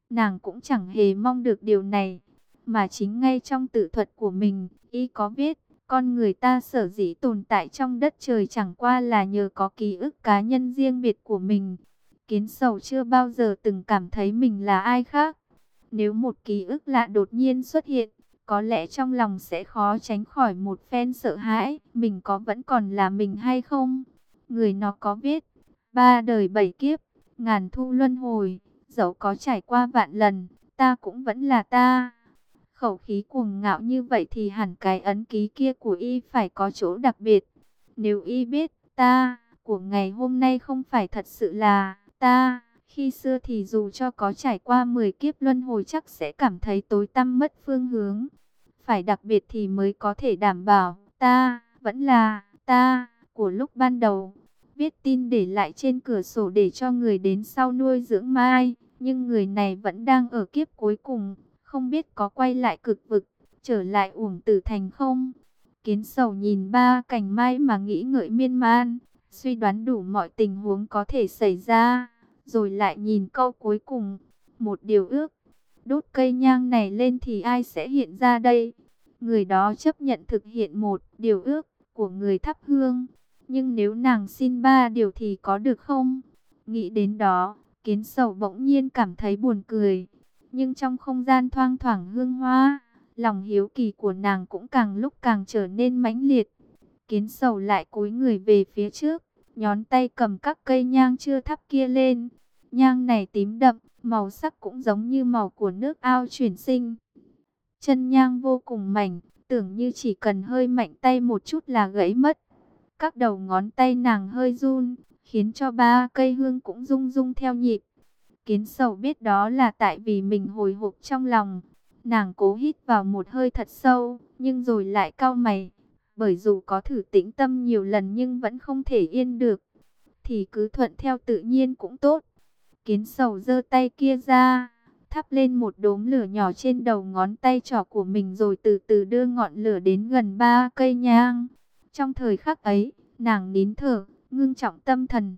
Nàng cũng chẳng hề mong được điều này, mà chính ngay trong tự thuật của mình, y có viết, con người ta sở dĩ tồn tại trong đất trời chẳng qua là nhờ có ký ức cá nhân riêng biệt của mình. Kiến Sầu chưa bao giờ từng cảm thấy mình là ai khác. Nếu một ký ức lạ đột nhiên xuất hiện, có lẽ trong lòng sẽ khó tránh khỏi một phen sợ hãi, mình có vẫn còn là mình hay không? Người nó có viết, 3 đời 7 kiếp, ngàn thu luân hồi, dẫu có trải qua vạn lần, ta cũng vẫn là ta. Khẩu khí cuồng ngạo như vậy thì hẳn cái ấn ký kia của y phải có chỗ đặc biệt. Nếu y biết ta của ngày hôm nay không phải thật sự là ta, khi xưa thì dù cho có trải qua 10 kiếp luân hồi chắc sẽ cảm thấy tối tăm mất phương hướng. Phải đặc biệt thì mới có thể đảm bảo ta vẫn là ta của lúc ban đầu. Viết tin để lại trên cửa sổ để cho người đến sau nuôi dưỡng mai, nhưng người này vẫn đang ở kiếp cuối cùng, không biết có quay lại cực vực, trở lại Uổng Tử Thành không. Kiến Sầu nhìn ba cành mai mà nghĩ ngợi miên man, suy đoán đủ mọi tình huống có thể xảy ra, rồi lại nhìn câu cuối cùng, một điều ước, đốt cây nhang này lên thì ai sẽ hiện ra đây? Người đó chấp nhận thực hiện một điều ước của người thắp hương, nhưng nếu nàng xin 3 điều thì có được không? Nghĩ đến đó, Kiến Sầu bỗng nhiên cảm thấy buồn cười, nhưng trong không gian thoang thoảng hương hoa, lòng hiếu kỳ của nàng cũng càng lúc càng trở nên mãnh liệt. Kiến Sầu lại cúi người về phía trước, nhón tay cầm các cây nhang chưa thắp kia lên. Nhang này tím đậm, màu sắc cũng giống như màu của nước ao chuyển sinh. Chân nhang vô cùng mảnh, tưởng như chỉ cần hơi mạnh tay một chút là gãy mất. Các đầu ngón tay nàng hơi run, khiến cho 3 cây hương cũng rung rung theo nhịp. Kiến Sầu biết đó là tại vì mình hồi hộp trong lòng. Nàng cố hít vào một hơi thật sâu, nhưng rồi lại cau mày. Bởi dù có thử tĩnh tâm nhiều lần nhưng vẫn không thể yên được, thì cứ thuận theo tự nhiên cũng tốt. Kiến Sầu giơ tay kia ra, thắp lên một đốm lửa nhỏ trên đầu ngón tay trỏ của mình rồi từ từ đưa ngọn lửa đến gần 3 cây nhang. Trong thời khắc ấy, nàng nín thở, ngưng trọng tâm thần.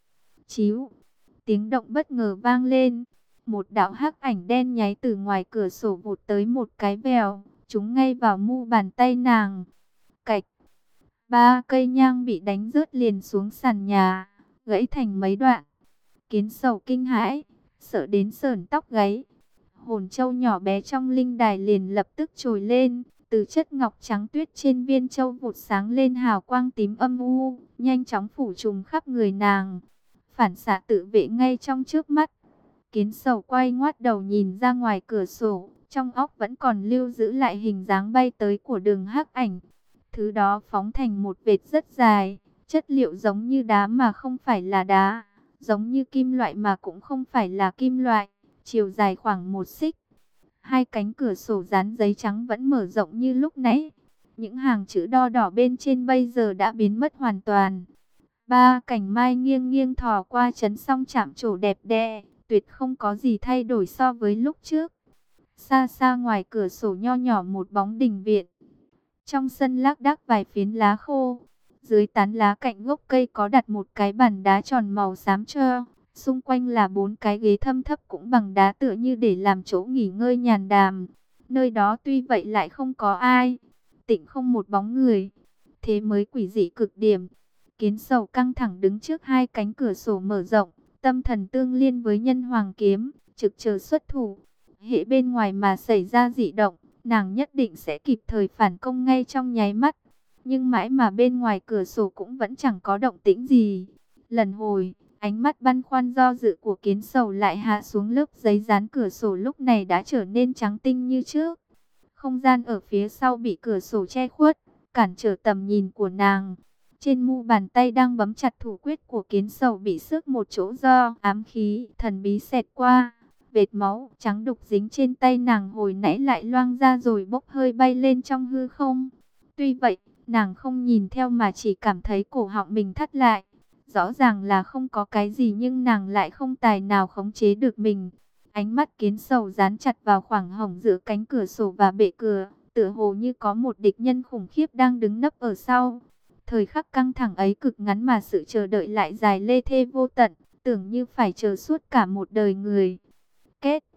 Chíu, tiếng động bất ngờ vang lên. Một đạo hắc ảnh đen nháy từ ngoài cửa sổ vụt tới một cái vèo, trúng ngay vào mu bàn tay nàng. Cạch, 3 cây nhang bị đánh rớt liền xuống sàn nhà, gãy thành mấy đoạn. Kiến Sầu kinh hãi, sợ đến sởn tóc gáy. Hồn châu nhỏ bé trong linh đài liền lập tức trồi lên, từ chất ngọc trắng tuyết trên viên châu vụt sáng lên hào quang tím âm u, nhanh chóng phủ trùm khắp người nàng, phản xạ tự vệ ngay trong trước mắt. Kiến Sầu quay ngoắt đầu nhìn ra ngoài cửa sổ, trong óc vẫn còn lưu giữ lại hình dáng bay tới của đường hắc ảnh. Thứ đó phóng thành một vệt rất dài, chất liệu giống như đá mà không phải là đá, giống như kim loại mà cũng không phải là kim loại, chiều dài khoảng 1 xích. 2 cánh cửa sổ dán giấy trắng vẫn mở rộng như lúc nãy. Những hàng chữ đo đỏ bên trên bây giờ đã biến mất hoàn toàn. 3 cành mai nghiêng nghiêng thò qua chấn song chạm trổ đẹp đẽ, tuyệt không có gì thay đổi so với lúc trước. Xa xa ngoài cửa sổ nho nhỏ một bóng đình viện. Trong sân lác đác vài phiến lá khô. Dưới tán lá cạnh gốc cây có đặt một cái bàn đá tròn màu xám cho. Xung quanh là 4 cái ghế thâm thấp cũng bằng đá tựa như để làm chỗ nghỉ ngơi nhàn đàm. Nơi đó tuy vậy lại không có ai. Tịnh không một bóng người. Thế mới quỷ dị cực điểm. Kiến Sầu căng thẳng đứng trước 2 cánh cửa sổ mở rộng. Tâm thần tương liên với nhân hoàng kiếm, trực chờ xuất thủ. Hễ bên ngoài mà xảy ra dị động, nàng nhất định sẽ kịp thời phản công ngay trong nháy mắt. Nhưng mãi mà bên ngoài cửa sổ cũng vẫn chẳng có động tĩnh gì. Lần hồi, ánh mắt băn khoăn do dự của Kiến Sầu lại hạ xuống lớp giấy dán cửa sổ lúc này đã trở nên trắng tinh như trước. Không gian ở phía sau bị cửa sổ che khuất, cản trở tầm nhìn của nàng. Trên mu bàn tay đang bấm chặt thủ quyết của Kiến Sầu bị xước một chỗ do ám khí thần bí xẹt qua. Vệt máu trắng đục dính trên tay nàng hồi nãy lại loang ra rồi bốc hơi bay lên trong hư không. Tuy vậy, nàng không nhìn theo mà chỉ cảm thấy cổ họng mình thắt lại. Rõ ràng là không có cái gì nhưng nàng lại không tài nào khống chế được mình. Ánh mắt Kiến Sầu dán chặt vào khoảng hổng giữa cánh cửa sổ và bệ cửa, tựa hồ như có một địch nhân khủng khiếp đang đứng nấp ở sau. Thời khắc căng thẳng ấy cực ngắn mà sự chờ đợi lại dài lê thê vô tận, tưởng như phải chờ suốt cả một đời người. Kết.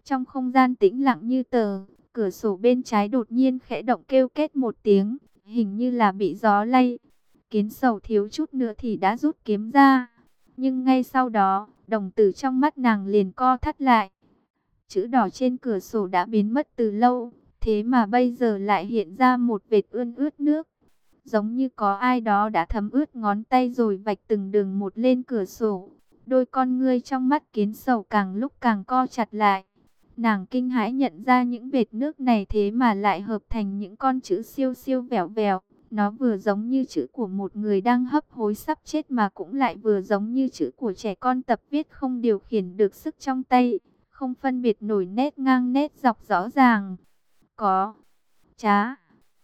Trong không gian tĩnh lặng như tờ, cửa sổ bên trái đột nhiên khẽ động kêu két một tiếng, hình như là bị gió lay. Kiến Sầu thiếu chút nữa thì đã rút kiếm ra, nhưng ngay sau đó, đồng tử trong mắt nàng liền co thắt lại. Chữ đỏ trên cửa sổ đã biến mất từ lâu, thế mà bây giờ lại hiện ra một vệt ươn ướt nước. Giống như có ai đó đã thấm ướt ngón tay rồi vạch từng đường một lên cửa sổ. Đôi con ngươi trong mắt Kiến Sầu càng lúc càng co chặt lại. Nàng kinh hãi nhận ra những vệt nước này thế mà lại hợp thành những con chữ siêu siêu vẹo vẹo. Nó vừa giống như chữ của một người đang hấp hối sắp chết mà cũng lại vừa giống như chữ của trẻ con tập viết không điều khiển được sức trong tay, không phân biệt nổi nét ngang nét dọc rõ ràng. Có, trá,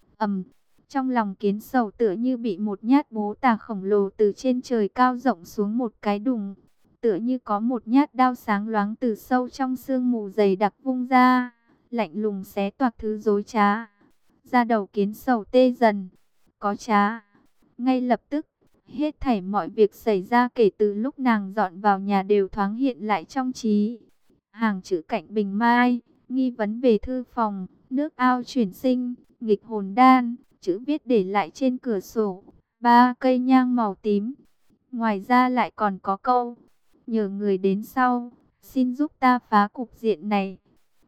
trong lòng Kiến Sầu tựa như bị một nhát bố tà khổng lồ từ trên trời cao rộng xuống một cái đùng. Tựa như có một nhát đao sáng loáng từ sâu trong sương mù dày đặc vung ra, lạnh lùng xé toạc thứ dối trá. Da đầu Kiến Sầu tê dần. Có trá. Ngay lập tức, hết thảy mọi việc xảy ra kể từ lúc nàng dọn vào nhà đều thoáng hiện lại trong trí. Hàng chữ cạnh bình mai, nghi vấn về thư phòng, nước ao chuyển sinh, nghịch hồn đan, chữ viết để lại trên cửa sổ, 3 cây nhang màu tím. Ngoài ra lại còn có câu, nhờ người đến sau, xin giúp ta phá cục diện này.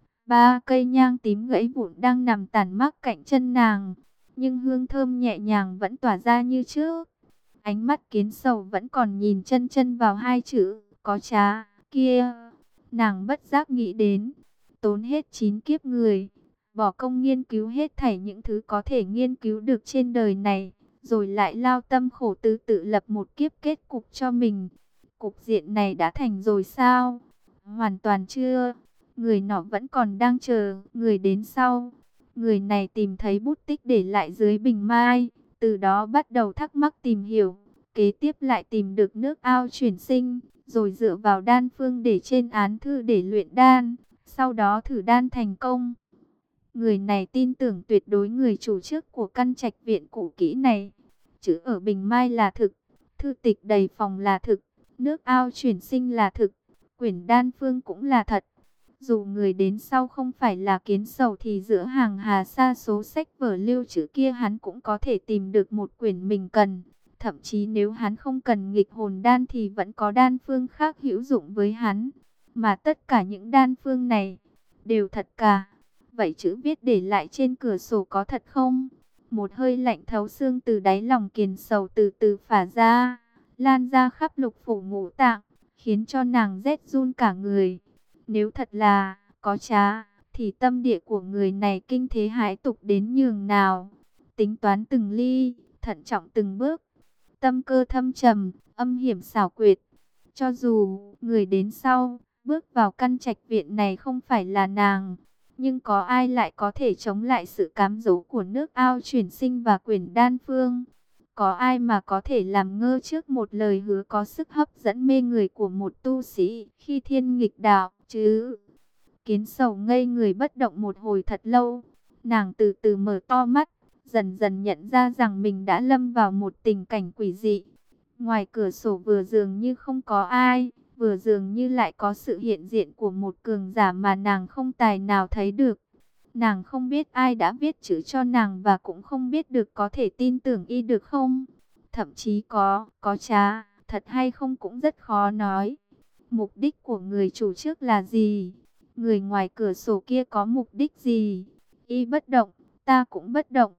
3 cây nhang tím gãy vụn đang nằm tàn mác cạnh chân nàng, nhưng hương thơm nhẹ nhàng vẫn tỏa ra như trước. Ánh mắt Kiến Sầu vẫn còn nhìn chân chân vào hai chữ, có trá, kia. Nàng bất giác nghĩ đến, tốn hết 9 kiếp người, bỏ công nghiên cứu hết thảy những thứ có thể nghiên cứu được trên đời này, rồi lại lao tâm khổ tứ tự lập một kiếp kết cục cho mình. Cục diện này đã thành rồi sao? Hoàn toàn chưa. Người nọ vẫn còn đang chờ người đến sau. Người này tìm thấy bút tích để lại dưới bình mai, từ đó bắt đầu thắc mắc tìm hiểu. Kế tiếp lại tìm được nước ao chuyển sinh, rồi dựa vào đan phương để trên án thư để luyện đan, sau đó thử đan thành công. Người này tin tưởng tuyệt đối người chủ trước của căn trạch viện cũ kỹ này. Chữ ở bình mai là thực, thư tịch đầy phòng là thực, nước ao chuyển sinh là thực, quyển đan phương cũng là thật. Dù người đến sau không phải là Kiến Sầu thì giữa hàng hà sa số sách vở lưu trữ kia hắn cũng có thể tìm được một quyển mình cần. Thậm chí nếu hắn không cần nghịch hồn đan thì vẫn có đan phương khác hữu dụng với hắn. Mà tất cả những đan phương này đều thật cả. Vậy chữ viết để lại trên cửa sổ có thật không? Một hơi lạnh thấu xương từ đáy lòng Kiến Sầu từ từ phả ra, lan ra khắp lục phủ ngũ tạng, khiến cho nàng rét run cả người. Nếu thật là có trá, thì tâm địa của người này kinh thế hãi tục đến nhường nào. Tính toán từng ly, thận trọng từng bước, tâm cơ thâm trầm, âm hiểm xảo quyệt. Cho dù người đến sau, bước vào căn trạch viện này không phải là nàng, nhưng có ai lại có thể chống lại sự cám dỗ của nước ao chuyển sinh và quyển đan phương? Có ai mà có thể làm ngơ trước một lời hứa có sức hấp dẫn mê người của một tu sĩ khi thiên nghịch đạo chứ? Kiến Sầu ngây người bất động một hồi thật lâu. Nàng từ từ mở to mắt, dần dần nhận ra rằng mình đã lâm vào một tình cảnh quỷ dị. Ngoài cửa sổ vừa dường như không có ai, vừa dường như lại có sự hiện diện của một cường giả mà nàng không tài nào thấy được. Nàng không biết ai đã viết chữ cho nàng và cũng không biết được có thể tin tưởng y được không. Thậm chí có trá, thật hay không cũng rất khó nói. Mục đích của người chủ trước là gì? Người ngoài cửa sổ kia có mục đích gì? Y bất động, ta cũng bất động.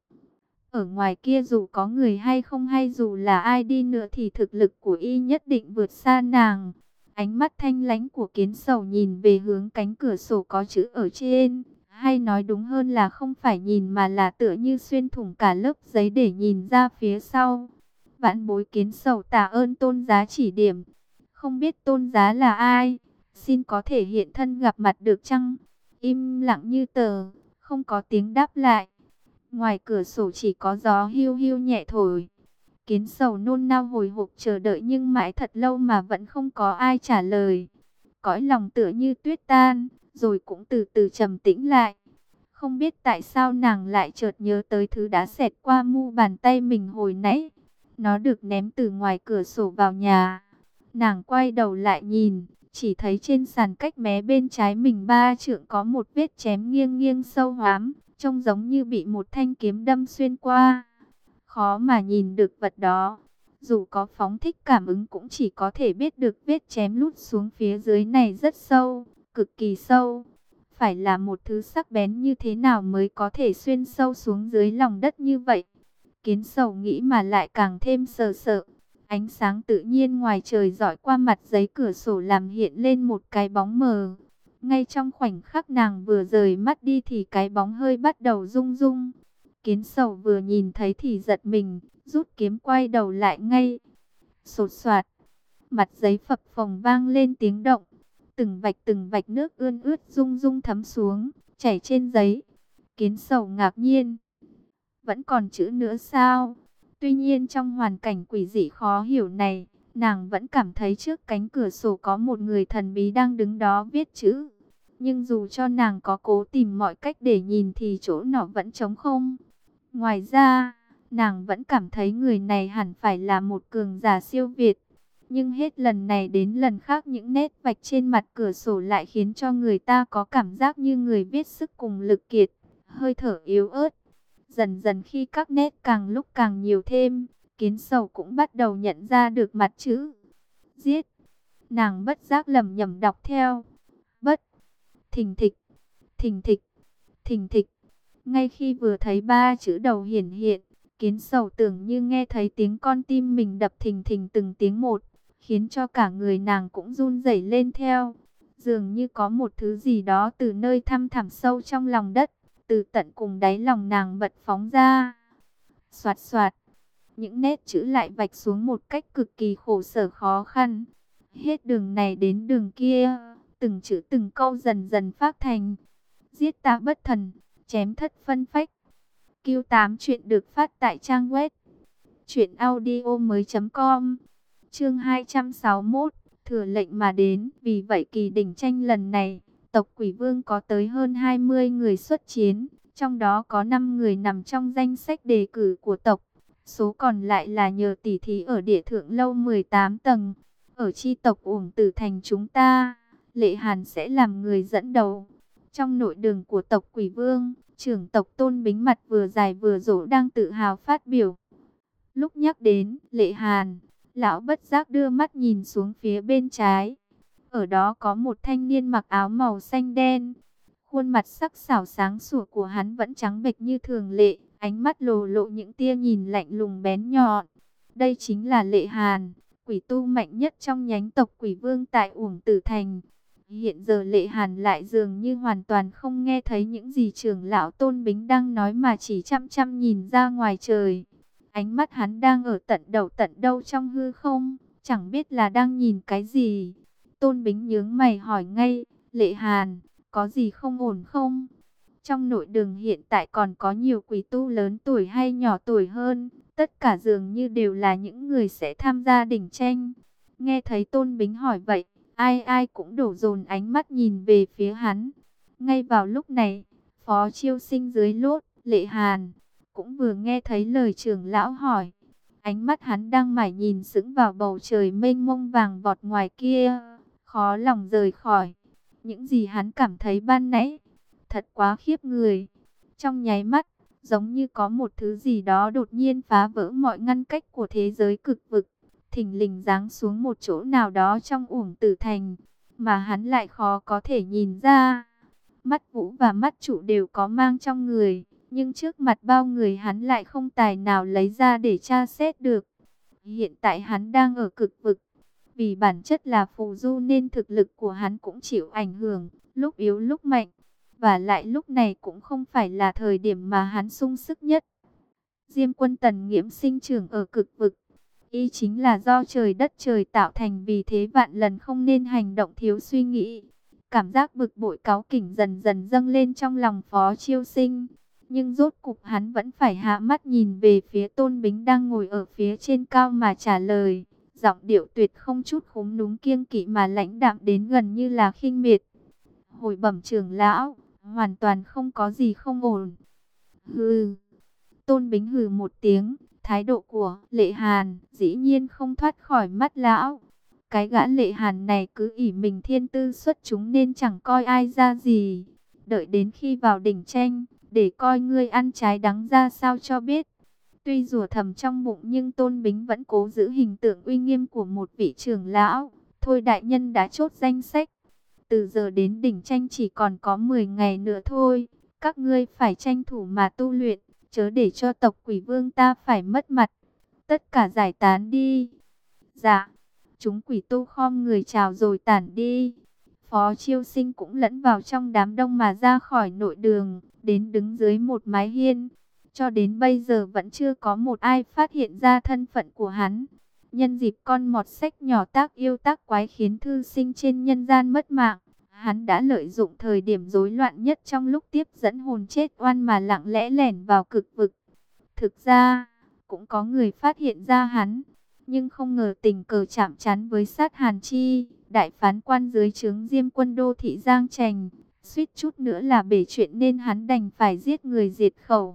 Ở ngoài kia dù có người hay không hay dù là ai đi nữa thì thực lực của y nhất định vượt xa nàng. Ánh mắt thanh lãnh của Kiến Sầu nhìn về hướng cánh cửa sổ có chữ ở trên. Hay nói đúng hơn là không phải nhìn mà là tựa như xuyên thủng cả lớp giấy để nhìn ra phía sau. Vãn bối Kiến Sầu tạ ơn tôn giá chỉ điểm. Không biết tôn giá là ai? Xin có thể hiện thân gặp mặt được chăng? Im lặng như tờ, không có tiếng đáp lại. Ngoài cửa sổ chỉ có gió hiu hiu nhẹ thổi. Kiến Sầu nôn nao hồi hộp chờ đợi nhưng mãi thật lâu mà vẫn không có ai trả lời. Cõi lòng tựa như tuyết tan, rồi cũng từ từ trầm tĩnh lại. Không biết tại sao nàng lại chợt nhớ tới thứ đã xẹt qua mu bàn tay mình hồi nãy. Nó được ném từ ngoài cửa sổ vào nhà. Nàng quay đầu lại nhìn, chỉ thấy trên sàn cách mé bên trái mình 3 trượng có một vết chém nghiêng nghiêng sâu hoắm, trông giống như bị một thanh kiếm đâm xuyên qua. Khó mà nhìn được vật đó, dù có phóng thích cảm ứng cũng chỉ có thể biết được vết chém lút xuống phía dưới này rất sâu, cực kỳ sâu. Phải là một thứ sắc bén như thế nào mới có thể xuyên sâu xuống dưới lòng đất như vậy? Kiến Sầu nghĩ mà lại càng thêm sợ sợ. Ánh sáng tự nhiên ngoài trời rọi qua mặt giấy cửa sổ làm hiện lên một cái bóng mờ. Ngay trong khoảnh khắc nàng vừa rời mắt đi thì cái bóng hơi bắt đầu rung rung. Kiến Sầu vừa nhìn thấy thì giật mình, rút kiếm quay đầu lại ngay. Sột soạt, mặt giấy phập phồng vang lên tiếng động. Từng vạch nước ươn ướt rung rung thấm xuống, chảy trên giấy. Kiến Sầu ngạc nhiên. Vẫn còn chữ nữa sao? Tuy nhiên trong hoàn cảnh quỷ dị khó hiểu này, nàng vẫn cảm thấy trước cánh cửa sổ có một người thần bí đang đứng đó viết chữ. Nhưng dù cho nàng có cố tìm mọi cách để nhìn thì chỗ nọ vẫn trống không. Ngoài ra, nàng vẫn cảm thấy người này hẳn phải là một cường giả siêu việt. Nhưng hết lần này đến lần khác những nét vạch trên mặt cửa sổ lại khiến cho người ta có cảm giác như người viết sức cùng lực kiệt, hơi thở yếu ớt. Dần dần khi các nét càng lúc càng nhiều thêm, Kiến Sầu cũng bắt đầu nhận ra được mặt chữ. Giết. Nàng bất giác lẩm nhẩm đọc theo. Bất. Thình thịch. Thình thịch. Thình thịch. Ngay khi vừa thấy 3 chữ đầu hiển hiện, Kiến Sầu tưởng như nghe thấy tiếng con tim mình đập thình thình từng tiếng một, khiến cho cả người nàng cũng run rẩy lên theo. Dường như có một thứ gì đó từ nơi thăm thẳm sâu trong lòng đất, từ tận cùng đáy lòng nàng bật phóng ra. Soạt soạt, những nét chữ lại vạch xuống một cách cực kỳ khổ sở khó khăn. Hết đường này đến đường kia, từng chữ từng câu dần dần phát thành. Giết ta bất thần, chém thất phân phách. Q8 chuyện được phát tại trang web truyệnaudiomoi.com. Chương 261, thừa lệnh mà đến. Vì vậy kỳ đỉnh tranh lần này, tộc Quỷ Vương có tới hơn 20 người xuất chiến, trong đó có 5 người nằm trong danh sách đề cử của tộc. Số còn lại là nhờ tỉ thí ở địa thượng lâu 18 tầng. Ở chi tộc Uổng Tử Thành chúng ta, Lệ Hàn sẽ làm người dẫn đầu. Trong nội đường của tộc Quỷ Vương, trưởng tộc Tôn Bính mặt vừa dài vừa rỗ đang tự hào phát biểu. Lúc nhắc đến Lệ Hàn, lão bất giác đưa mắt nhìn xuống phía bên trái. Ở đó có một thanh niên mặc áo màu xanh đen. Khuôn mặt sắc sảo sáng sủa của hắn vẫn trắng bệch như thường lệ, ánh mắt lồ lộ những tia nhìn lạnh lùng bén nhọn. Đây chính là Lệ Hàn, quỷ tu mạnh nhất trong nhánh tộc Quỷ Vương tại Uổng Tử Thành. Hiện giờ Lệ Hàn lại dường như hoàn toàn không nghe thấy những gì trưởng lão Tôn Bính đang nói mà chỉ chăm chăm nhìn ra ngoài trời. Ánh mắt hắn đang ở tận đầu tận đâu trong hư không, chẳng biết là đang nhìn cái gì. Tôn Bính nhướng mày hỏi ngay, Lệ Hàn, có gì không ổn không? Trong nội đường hiện tại còn có nhiều quỷ tu lớn tuổi hay nhỏ tuổi hơn, tất cả dường như đều là những người sẽ tham gia đỉnh tranh. Nghe thấy Tôn Bính hỏi vậy, ai ai cũng đổ dồn ánh mắt nhìn về phía hắn. Ngay vào lúc này, Phó Chiêu Sinh dưới lốt, Lệ Hàn, cũng vừa nghe thấy lời trưởng lão hỏi. Ánh mắt hắn đang mải nhìn sững vào bầu trời mênh mông vàng vọt ngoài kia, khó lòng rời khỏi. Những gì hắn cảm thấy ban nãy, thật quá khiếp người. Trong nháy mắt, giống như có một thứ gì đó đột nhiên phá vỡ mọi ngăn cách của thế giới cực vực, thình lình giáng xuống một chỗ nào đó trong Uổng Tử Thành, mà hắn lại khó có thể nhìn ra. Mắt Vũ và mắt Trụ đều có mang trong người, nhưng trước mặt bao người hắn lại không tài nào lấy ra để tra xét được. Hiện tại hắn đang ở cực vực, vì bản chất là phù du nên thực lực của hắn cũng chịu ảnh hưởng, lúc yếu lúc mạnh. Và lại lúc này cũng không phải là thời điểm mà hắn sung sức nhất. Diêm Quân Tần Nghiễm sinh trưởng ở cực vực, y chính là do trời đất trời tạo thành, vì thế vạn lần không nên hành động thiếu suy nghĩ. Cảm giác bực bội cáu kỉnh dần dần dâng lên trong lòng Phó Chiêu Sinh. Nhưng rốt cục hắn vẫn phải hạ mắt nhìn về phía Tôn Bính đang ngồi ở phía trên cao mà trả lời. Giọng điệu tuyệt không chút khúm núm kiêng kỵ mà lãnh đạm đến gần như là khinh miệt. Hồi bẩm trưởng lão, hoàn toàn không có gì không ổn. Hừ. Tôn Bính hừ một tiếng, thái độ của Lệ Hàn dĩ nhiên không thoát khỏi mắt lão. Cái gã Lệ Hàn này cứ ỷ mình thiên tư xuất chúng nên chẳng coi ai ra gì. Đợi đến khi vào đỉnh tranh, để coi ngươi ăn trái đắng ra sao cho biết. Tuy rủa thầm trong bụng nhưng Tôn Bính vẫn cố giữ hình tượng uy nghiêm của một vị trưởng lão. Thôi đại nhân đã chốt danh sách. Từ giờ đến đỉnh tranh chỉ còn có 10 ngày nữa thôi. Các ngươi phải tranh thủ mà tu luyện, chớ để cho tộc Quỷ Vương ta phải mất mặt. Tất cả giải tán đi. Dạ, chúng quỷ tu khom người chào rồi tản đi. Phó Chiêu Sinh cũng lẫn vào trong đám đông mà ra khỏi nội đường, đến đứng dưới một mái hiên. Cho đến bây giờ vẫn chưa có một ai phát hiện ra thân phận của hắn. Nhân dịp con mọt sách nhỏ tác yêu tác quái khiến thư sinh trên nhân gian mất mạng, hắn đã lợi dụng thời điểm rối loạn nhất trong lúc tiếp dẫn hồn chết oan mà lặng lẽ lẻn vào cực vực. Thực ra, cũng có người phát hiện ra hắn, nhưng không ngờ tình cờ chạm trán với Sát Hàn Chi, đại phán quan dưới trướng Diêm Quân đô thị Giang Trành, suýt chút nữa là bể chuyện nên hắn đành phải giết người diệt khẩu.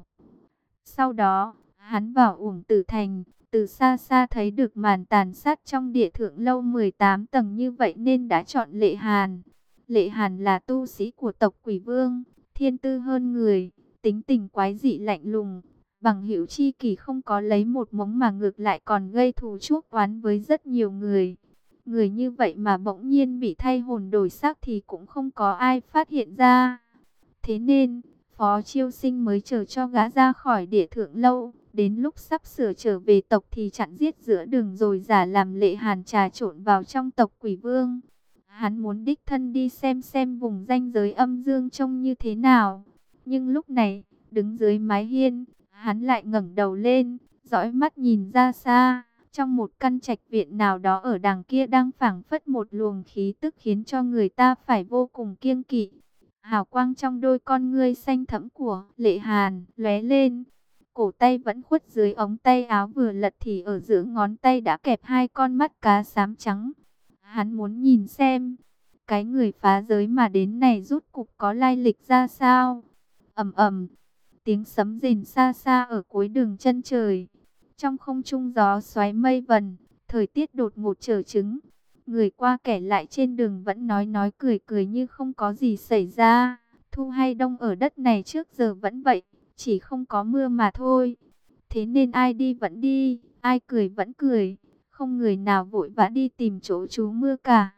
Sau đó, hắn vào Uổng Tử Thành, từ xa xa thấy được màn tàn sát trong Địa Thượng Lâu 18 tầng như vậy nên đã chọn Lệ Hàn. Lệ Hàn là tu sĩ của tộc Quỷ Vương, thiên tư hơn người, tính tình quái dị lạnh lùng. Bằng hữu chi kỷ không có lấy một mống mà ngược lại còn gây thù chuốc oán với rất nhiều người. Người như vậy mà bỗng nhiên bị thay hồn đổi xác thì cũng không có ai phát hiện ra. Thế nên, Phó Chiêu Sinh mới chờ cho gã ra khỏi Địa Thượng Lâu. Đến lúc sắp sửa trở về tộc thì chặn giết giữa đường rồi giả làm Lệ Hàn trà trộn vào trong tộc Quỷ Vương. Hắn muốn đích thân đi xem vùng ranh giới âm dương trông như thế nào. Nhưng lúc này, đứng dưới mái hiên, hắn lại ngẩng đầu lên, dõi mắt nhìn ra xa. Trong một căn trạch viện nào đó ở đằng kia đang phảng phất một luồng khí tức khiến cho người ta phải vô cùng kiêng kỵ. Hào quang trong đôi con ngươi xanh thẫm của Lệ Hàn lóe lên. Cổ tay vẫn khuất dưới ống tay áo vừa lật thì ở giữa ngón tay đã kẹp hai con mắt cá xám trắng. Hắn muốn nhìn xem, cái người phá giới mà đến này rút cục có lai lịch ra sao. Ầm ầm, tiếng sấm rền xa xa ở cuối đường chân trời. Trong không trung gió xoáy mây vần, thời tiết đột ngột trở chứng. Người qua kẻ lại trên đường vẫn nói cười cười như không có gì xảy ra. Thu hay đông ở đất này trước giờ vẫn vậy, chỉ không có mưa mà thôi. Thế nên ai đi vẫn đi, ai cười vẫn cười, không người nào vội vã đi tìm chỗ trú mưa cả.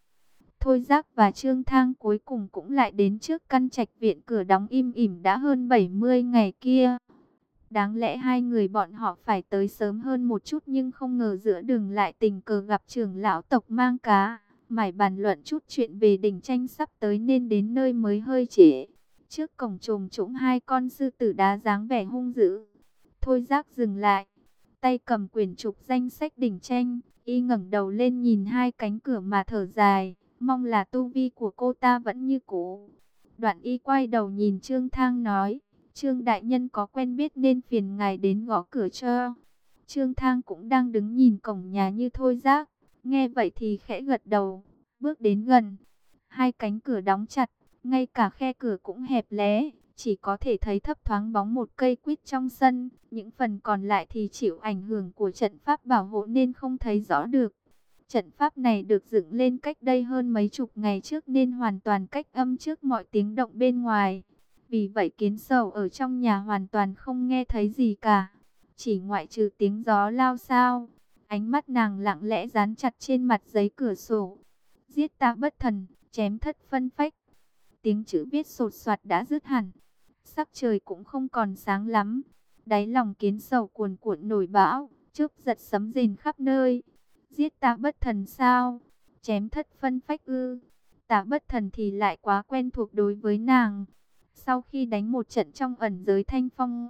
Thôi Giác và Trương Thang cuối cùng cũng lại đến trước căn trạch viện cửa đóng im ỉm đã hơn 70 ngày kia. Đáng lẽ hai người bọn họ phải tới sớm hơn một chút nhưng không ngờ giữa đường lại tình cờ gặp trưởng lão tộc Mang Cá. Mải bàn luận chút chuyện về đỉnh tranh sắp tới nên đến nơi mới hơi trễ. Trước cổng chồm trũng hai con sư tử đá dáng vẻ hung dữ. Thôi Giác dừng lại, tay cầm quyển trục danh sách đỉnh tranh, y ngẩng đầu lên nhìn hai cánh cửa mà thở dài, mong là tu vi của cô ta vẫn như cũ. Đoạn y quay đầu nhìn Trương Thang nói, Trương đại nhân có quen biết nên phiền ngài đến gõ cửa cho. Trương Thang cũng đang đứng nhìn cổng nhà như Thôi Giác, nghe vậy thì khẽ gật đầu, bước đến gần. Hai cánh cửa đóng chặt, ngay cả khe cửa cũng hẹp lé, chỉ có thể thấy thấp thoáng bóng một cây quýt trong sân. Những phần còn lại thì chịu ảnh hưởng của trận pháp bảo hộ nên không thấy rõ được. Trận pháp này được dựng lên cách đây hơn mấy chục ngày trước nên hoàn toàn cách âm trước mọi tiếng động bên ngoài. Vì vậy Kiến Sầu ở trong nhà hoàn toàn không nghe thấy gì cả, chỉ ngoại trừ tiếng gió lao xao. Ánh mắt nàng lặng lẽ dán chặt trên mặt giấy cửa sổ. Giết ta bất thần, chém thất phân phách. Tiếng chữ viết sột soạt đã dứt hẳn. Sắc trời cũng không còn sáng lắm. Đáy lòng Kiến Sầu cuồn cuộn nổi bão, chớp giật sấm rền khắp nơi. Giết ta bất thần sao? Chém thất phân phách ư? Ta bất thần thì lại quá quen thuộc đối với nàng. Sau khi đánh một trận trong ẩn giới Thanh Phong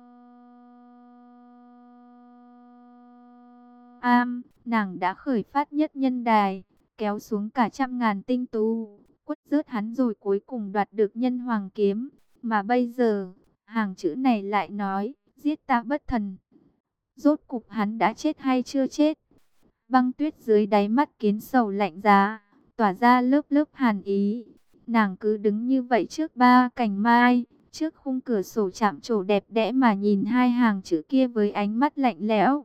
nàng đã khởi phát nhất nhân đài, kéo xuống cả trăm ngàn tinh tú, quất rớt hắn rồi cuối cùng đoạt được nhân hoàng kiếm. Mà bây giờ, hàng chữ này lại nói, giết ta bất thần. Rốt cục hắn đã chết hay chưa chết? Băng tuyết dưới đáy mắt Kiến Sầu lạnh giá, tỏa ra lớp lớp hàn ý. Nàng cứ đứng như vậy trước ba cành mai, trước khung cửa sổ chạm trổ đẹp đẽ mà nhìn hai hàng chữ kia với ánh mắt lạnh lẽo.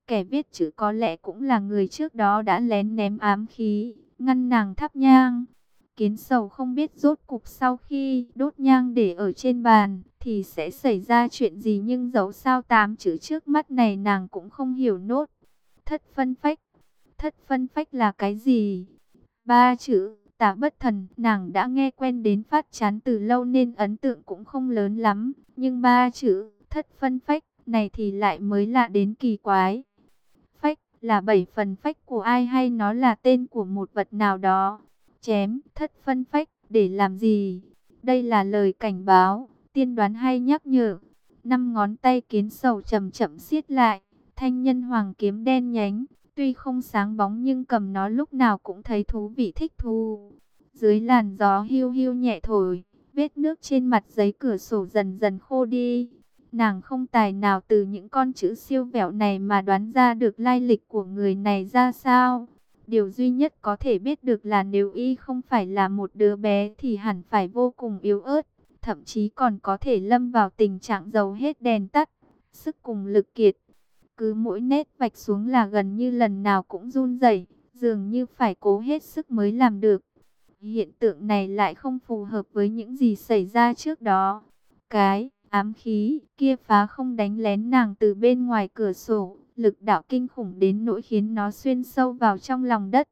Kẻ viết chữ có lẽ cũng là người trước đó đã lén ném ám khí, ngăn nàng thắp nhang. Kiến Sầu không biết rốt cục sau khi đốt nhang để ở trên bàn thì sẽ xảy ra chuyện gì, nhưng dẫu sao 8 chữ trước mắt này nàng cũng không hiểu nốt. Thất phân phách. Thất phân phách là cái gì? 3 chữ tả bất thần nàng đã nghe quen đến phát chán từ lâu nên ấn tượng cũng không lớn lắm. Nhưng 3 chữ thất phân phách này thì lại mới lạ đến kỳ quái. Phách là 7 phần phách của ai hay nó là tên của một vật nào đó? Chém thất phân phách để làm gì? Đây là lời cảnh báo, tiên đoán hay nhắc nhở? 5 ngón tay Kiến Sầu chậm chậm siết lại, thanh nhân hoàng kiếm đen nhánh, tuy không sáng bóng nhưng cầm nó lúc nào cũng thấy thú vị thích thú. Dưới làn gió hiu hiu nhẹ thổi, vết nước trên mặt giấy cửa sổ dần dần khô đi. Nàng không tài nào từ những con chữ siêu vẹo này mà đoán ra được lai lịch của người này ra sao. Điều duy nhất có thể biết được là nếu y không phải là một đứa bé thì hẳn phải vô cùng yếu ớt, thậm chí còn có thể lâm vào tình trạng dầu hết đèn tắt, sức cùng lực kiệt. Cứ mỗi nét vạch xuống là gần như lần nào cũng run rẩy, dường như phải cố hết sức mới làm được. Hiện tượng này lại không phù hợp với những gì xảy ra trước đó. Cái ám khí kia phá không đánh lén nàng từ bên ngoài cửa sổ, lực đạo kinh khủng đến nỗi khiến nó xuyên sâu vào trong lòng đất.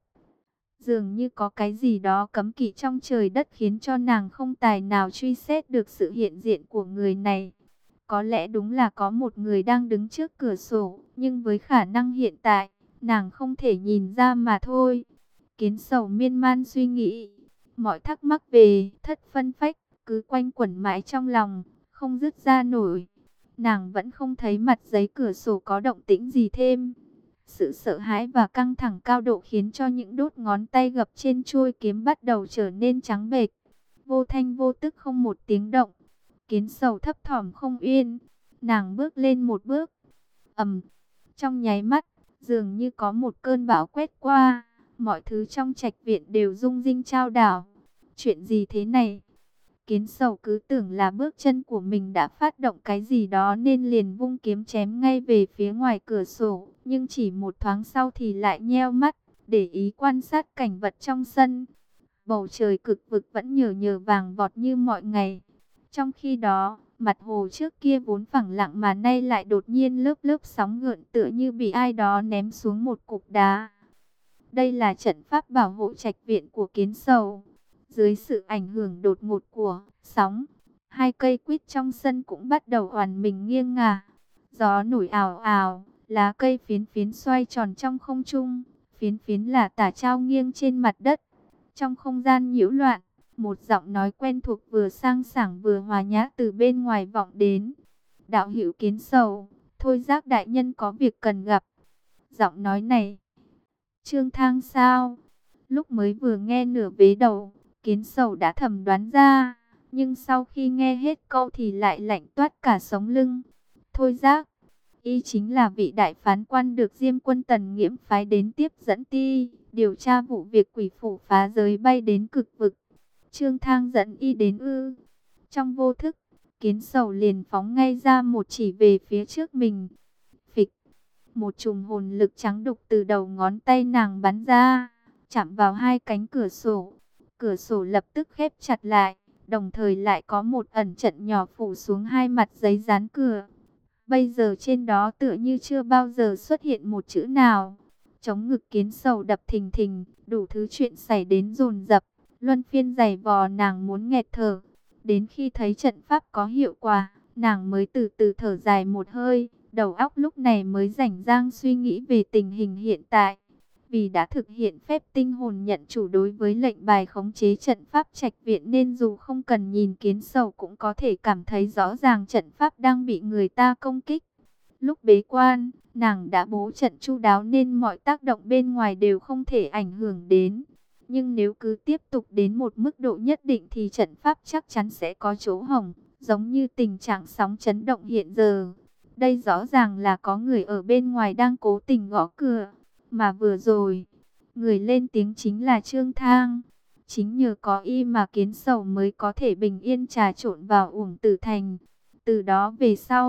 Dường như có cái gì đó cấm kỵ trong trời đất khiến cho nàng không tài nào truy xét được sự hiện diện của người này. Có lẽ đúng là có một người đang đứng trước cửa sổ, nhưng với khả năng hiện tại, nàng không thể nhìn ra mà thôi. Kiến Sầu miên man suy nghĩ, mọi thắc mắc về thất phân phách cứ quanh quẩn mãi trong lòng, không dứt ra nổi. Nàng vẫn không thấy mặt giấy cửa sổ có động tĩnh gì thêm. Sự sợ hãi và căng thẳng cao độ khiến cho những đốt ngón tay gập trên chuôi kiếm bắt đầu trở nên trắng bệch. Vô thanh vô tức không một tiếng động. Kiến Sầu thấp thỏm không yên. Nàng bước lên một bước. Trong nháy mắt, dường như có một cơn bão quét qua. Mọi thứ trong trạch viện đều rung rinh chao đảo. Chuyện gì thế này? Kiến Sầu cứ tưởng là bước chân của mình đã phát động cái gì đó nên liền vung kiếm chém ngay về phía ngoài cửa sổ. Nhưng chỉ một thoáng sau thì lại nheo mắt, để ý quan sát cảnh vật trong sân. Bầu trời cực vực vẫn nhờ nhờ vàng vọt như mọi ngày. Trong khi đó, mặt hồ trước kia vốn phẳng lặng mà nay lại đột nhiên lớp lớp sóng gợn tựa như bị ai đó ném xuống một cục đá. Đây là trận pháp bảo hộ trạch viện của Kiến Sầu. Dưới sự ảnh hưởng đột ngột của sóng, hai cây quýt trong sân cũng bắt đầu oằn mình nghiêng ngả. Gió nổi ào ào, lá cây phiến phiến xoay tròn trong không trung, phiến phiến là tả trao nghiêng trên mặt đất. Trong không gian nhiễu loạn, một giọng nói quen thuộc vừa sang sảng vừa hòa nhã từ bên ngoài vọng đến. Đạo hữu Kiến Sầu, thôi Giác đại nhân có việc cần gặp. Giọng nói này, Trương Thang sao? Lúc mới vừa nghe nửa vế đầu, Kiến Sầu đã thầm đoán ra, nhưng sau khi nghe hết câu thì lại lạnh toát cả sống lưng. Thôi Giác, y chính là vị đại phán quan được Diêm quân Tần Nghiễm phái đến tiếp dẫn ti, điều tra vụ việc quỷ phủ phá giới bay đến cực vực. Trương Thang dẫn y đến ư? Trong vô thức, Kiến Sầu liền phóng ngay ra một chỉ về phía trước mình. Phịch, một chùm hồn lực trắng đục từ đầu ngón tay nàng bắn ra, chạm vào hai cánh cửa sổ. Cửa sổ lập tức khép chặt lại, đồng thời lại có một ẩn trận nhỏ phủ xuống hai mặt giấy dán cửa. Bây giờ trên đó tựa như chưa bao giờ xuất hiện một chữ nào. Chống ngực Kiến Sầu đập thình thình, đủ thứ chuyện xảy đến dồn dập, luân phiên giày vò nàng muốn nghẹt thở. Đến khi thấy trận pháp có hiệu quả, nàng mới từ từ thở dài một hơi, đầu óc lúc này mới rảnh rang suy nghĩ về tình hình hiện tại. Vì đã thực hiện phép tinh hồn nhận chủ đối với lệnh bài khống chế trận pháp trạch viện nên dù không cần nhìn Kiến Sầu cũng có thể cảm thấy rõ ràng trận pháp đang bị người ta công kích. Lúc bế quan, nàng đã bố trận chu đáo nên mọi tác động bên ngoài đều không thể ảnh hưởng đến. Nhưng nếu cứ tiếp tục đến một mức độ nhất định thì trận pháp chắc chắn sẽ có chỗ hỏng, giống như tình trạng sóng chấn động hiện giờ. Đây rõ ràng là có người ở bên ngoài đang cố tình gõ cửa. Mà vừa rồi, người lên tiếng chính là Trương Thang. Chính nhờ có y mà Kiến Sầu mới có thể bình yên trà trộn vào Uổng Tử Thành. Từ đó về sau,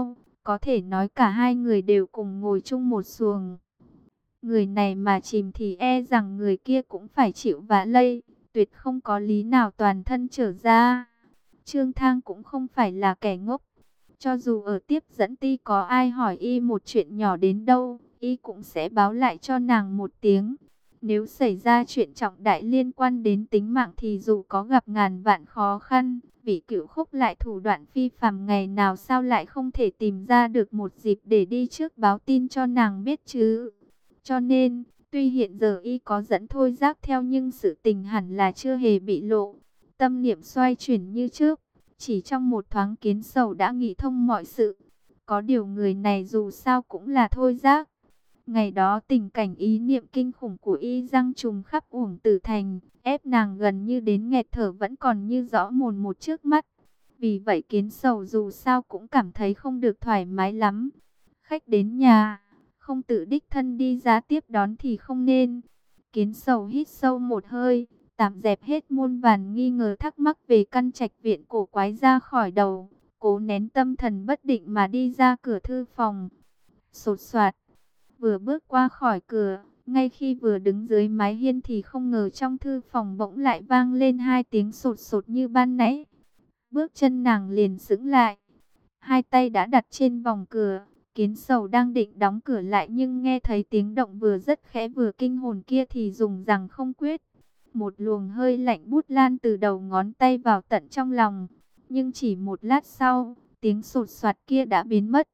Có thể nói cả hai người đều cùng ngồi chung một xuồng. Người này mà chìm thì e rằng người kia cũng phải chịu vạ lây, tuyệt không có lý nào toàn thân trở ra. Trương Thang cũng không phải là kẻ ngốc. Cho dù ở tiếp dẫn ti có ai hỏi y một chuyện nhỏ đến đâu, y cũng sẽ báo lại cho nàng một tiếng. Nếu xảy ra chuyện trọng đại liên quan đến tính mạng thì dù có gặp ngàn vạn khó khăn, vị Cửu Khúc lại thủ đoạn phi phàm, ngày nào sao lại không thể tìm ra được một dịp để đi trước báo tin cho nàng biết chứ. Cho nên, tuy hiện giờ y có dẫn Thôi Giác theo nhưng sự tình hẳn là chưa hề bị lộ. Tâm niệm xoay chuyển như trước, chỉ trong một thoáng Kiến Sầu đã nghĩ thông mọi sự. Có điều người này dù sao cũng là Thôi Giác. Ngày đó tình cảnh ý niệm kinh khủng của y răng trùng khắp Uổng Tử Thành, ép nàng gần như đến nghẹt thở vẫn còn như rõ mồn một trước mắt. Vì vậy Kiến Sầu dù sao cũng cảm thấy không được thoải mái lắm. Khách đến nhà, không tự đích thân đi ra tiếp đón thì không nên. Kiến Sầu hít sâu một hơi, tạm dẹp hết muôn vàn nghi ngờ thắc mắc về căn trạch viện cổ quái ra khỏi đầu, cố nén tâm thần bất định mà đi ra cửa thư phòng. Sột soạt, vừa bước qua khỏi cửa, ngay khi vừa đứng dưới mái hiên thì không ngờ trong thư phòng bỗng lại vang lên hai tiếng sột sột như ban nãy. Bước chân nàng liền sững lại, hai tay đã đặt trên vòng cửa. Kiến Sầu đang định đóng cửa lại nhưng nghe thấy tiếng động vừa rất khẽ vừa kinh hồn kia thì dùng rằng không quyết. Một luồng hơi lạnh bút lan từ đầu ngón tay vào tận trong lòng. Nhưng chỉ một lát sau, tiếng sột soạt kia đã biến mất.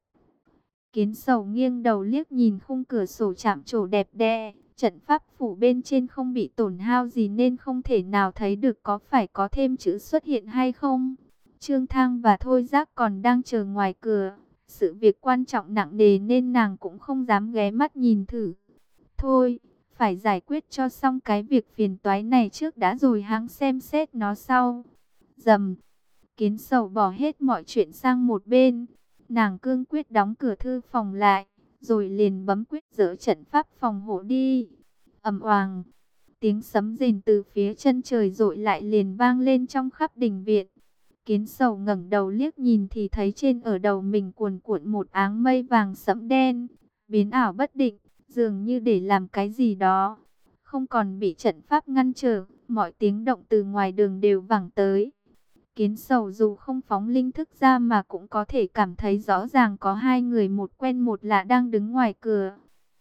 Kiến Sầu nghiêng đầu liếc nhìn khung cửa sổ chạm trổ đẹp đẽ. Trận pháp phủ bên trên không bị tổn hao gì nên không thể nào thấy được có phải có thêm chữ xuất hiện hay không. Trương Thang và Thôi Giác còn đang chờ ngoài cửa. Sự việc quan trọng nặng nề nên nàng cũng không dám ghé mắt nhìn thử. Thôi, phải giải quyết cho xong cái việc phiền toái này trước đã rồi hãng xem xét nó sau. Dầm, Kiến Sầu bỏ hết mọi chuyện sang một bên. Nàng cương quyết đóng cửa thư phòng lại, rồi liền bấm quyết dỡ trận pháp phòng hộ đi. Ầm oàng, tiếng sấm rền từ phía chân trời dội lại liền vang lên trong khắp đình viện. Kiến Sầu ngẩng đầu liếc nhìn thì thấy trên ở đầu mình cuồn cuộn một áng mây vàng sẫm đen, biến ảo bất định, dường như để làm cái gì đó. Không còn bị trận pháp ngăn trở, mọi tiếng động từ ngoài đường đều vẳng tới. Kiến Sầu dù không phóng linh thức ra mà cũng có thể cảm thấy rõ ràng có hai người một quen một lạ đang đứng ngoài cửa.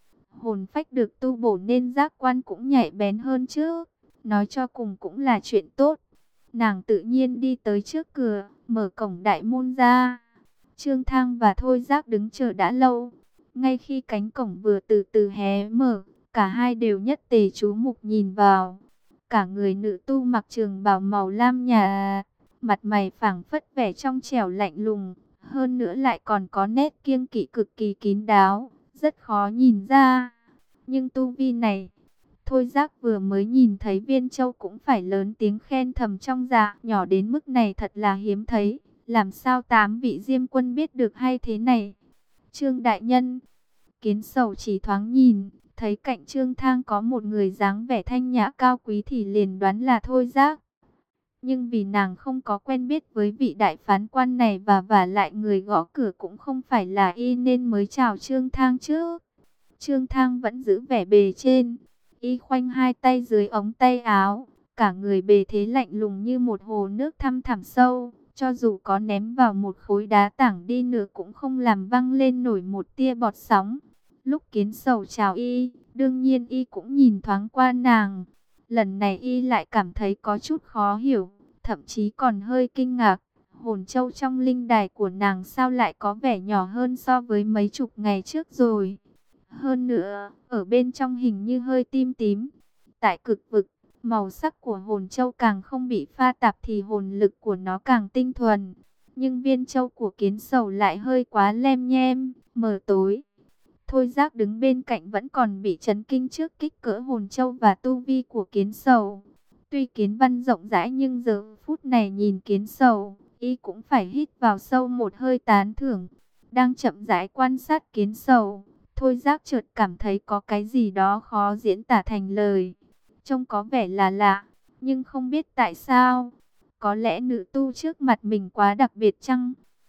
Hồn phách được tu bổ nên giác quan cũng nhạy bén hơn trước, nói cho cùng cũng là chuyện tốt. Nàng tự nhiên đi tới trước cửa, mở cổng đại môn ra. Trương Thang và Thôi Giác đứng chờ đã lâu. Ngay khi cánh cổng vừa từ từ hé mở, cả hai đều nhất tề chú mục nhìn vào. Cả người nữ tu mặc trường bào màu lam nhà, mặt mày phảng phất vẻ trong trẻo lạnh lùng, hơn nữa lại còn có nét kiêng kỵ cực kỳ kín đáo, rất khó nhìn ra. Nhưng tu vi này, Thôi Giác vừa mới nhìn thấy Viên Châu cũng phải lớn tiếng khen thầm trong dạ, nhỏ đến mức này thật là hiếm thấy, làm sao 8 vị Diêm Quân biết được hay thế này. Trương đại nhân, Kiến Sầu chỉ thoáng nhìn, thấy cạnh Trương Thang có một người dáng vẻ thanh nhã cao quý thì liền đoán là Thôi Giác. Nhưng vì nàng không có quen biết với vị đại phán quan này và lại người gõ cửa cũng không phải là y nên mới chào Trương Thang trước. Trương Thang vẫn giữ vẻ bề trên, y khoanh hai tay dưới ống tay áo, cả người bề thế lạnh lùng như một hồ nước thăm thẳm sâu, cho dù có ném vào một khối đá tảng đi nữa cũng không làm văng lên nổi một tia bọt sóng. Lúc Kiến Sầu chào y, đương nhiên y cũng nhìn thoáng qua nàng. Lần này y lại cảm thấy có chút khó hiểu, thậm chí còn hơi kinh ngạc. Hồn châu trong linh đài của nàng sao lại có vẻ nhỏ hơn so với mấy chục ngày trước rồi. Hơn nữa, ở bên trong hình như hơi tím tím. Tại cực vực, màu sắc của hồn châu càng không bị pha tạp thì hồn lực của nó càng tinh thuần. Nhưng viên châu của Kiến Sầu lại hơi quá lem nhem, mờ tối. Thôi Giác đứng bên cạnh vẫn còn bị chấn kinh trước kích cỡ hồn châu và tu vi của Kiến Sầu. Tuy Kiến Văn rộng rãi nhưng giờ phút này nhìn Kiến Sầu, y cũng phải hít vào sâu một hơi tán thưởng. Đang chậm rãi quan sát Kiến Sầu, Thôi Giác chợt cảm thấy có cái gì đó khó diễn tả thành lời. Trông có vẻ là lạ, nhưng không biết tại sao. Có lẽ nữ tu trước mặt mình quá đặc biệt chăng?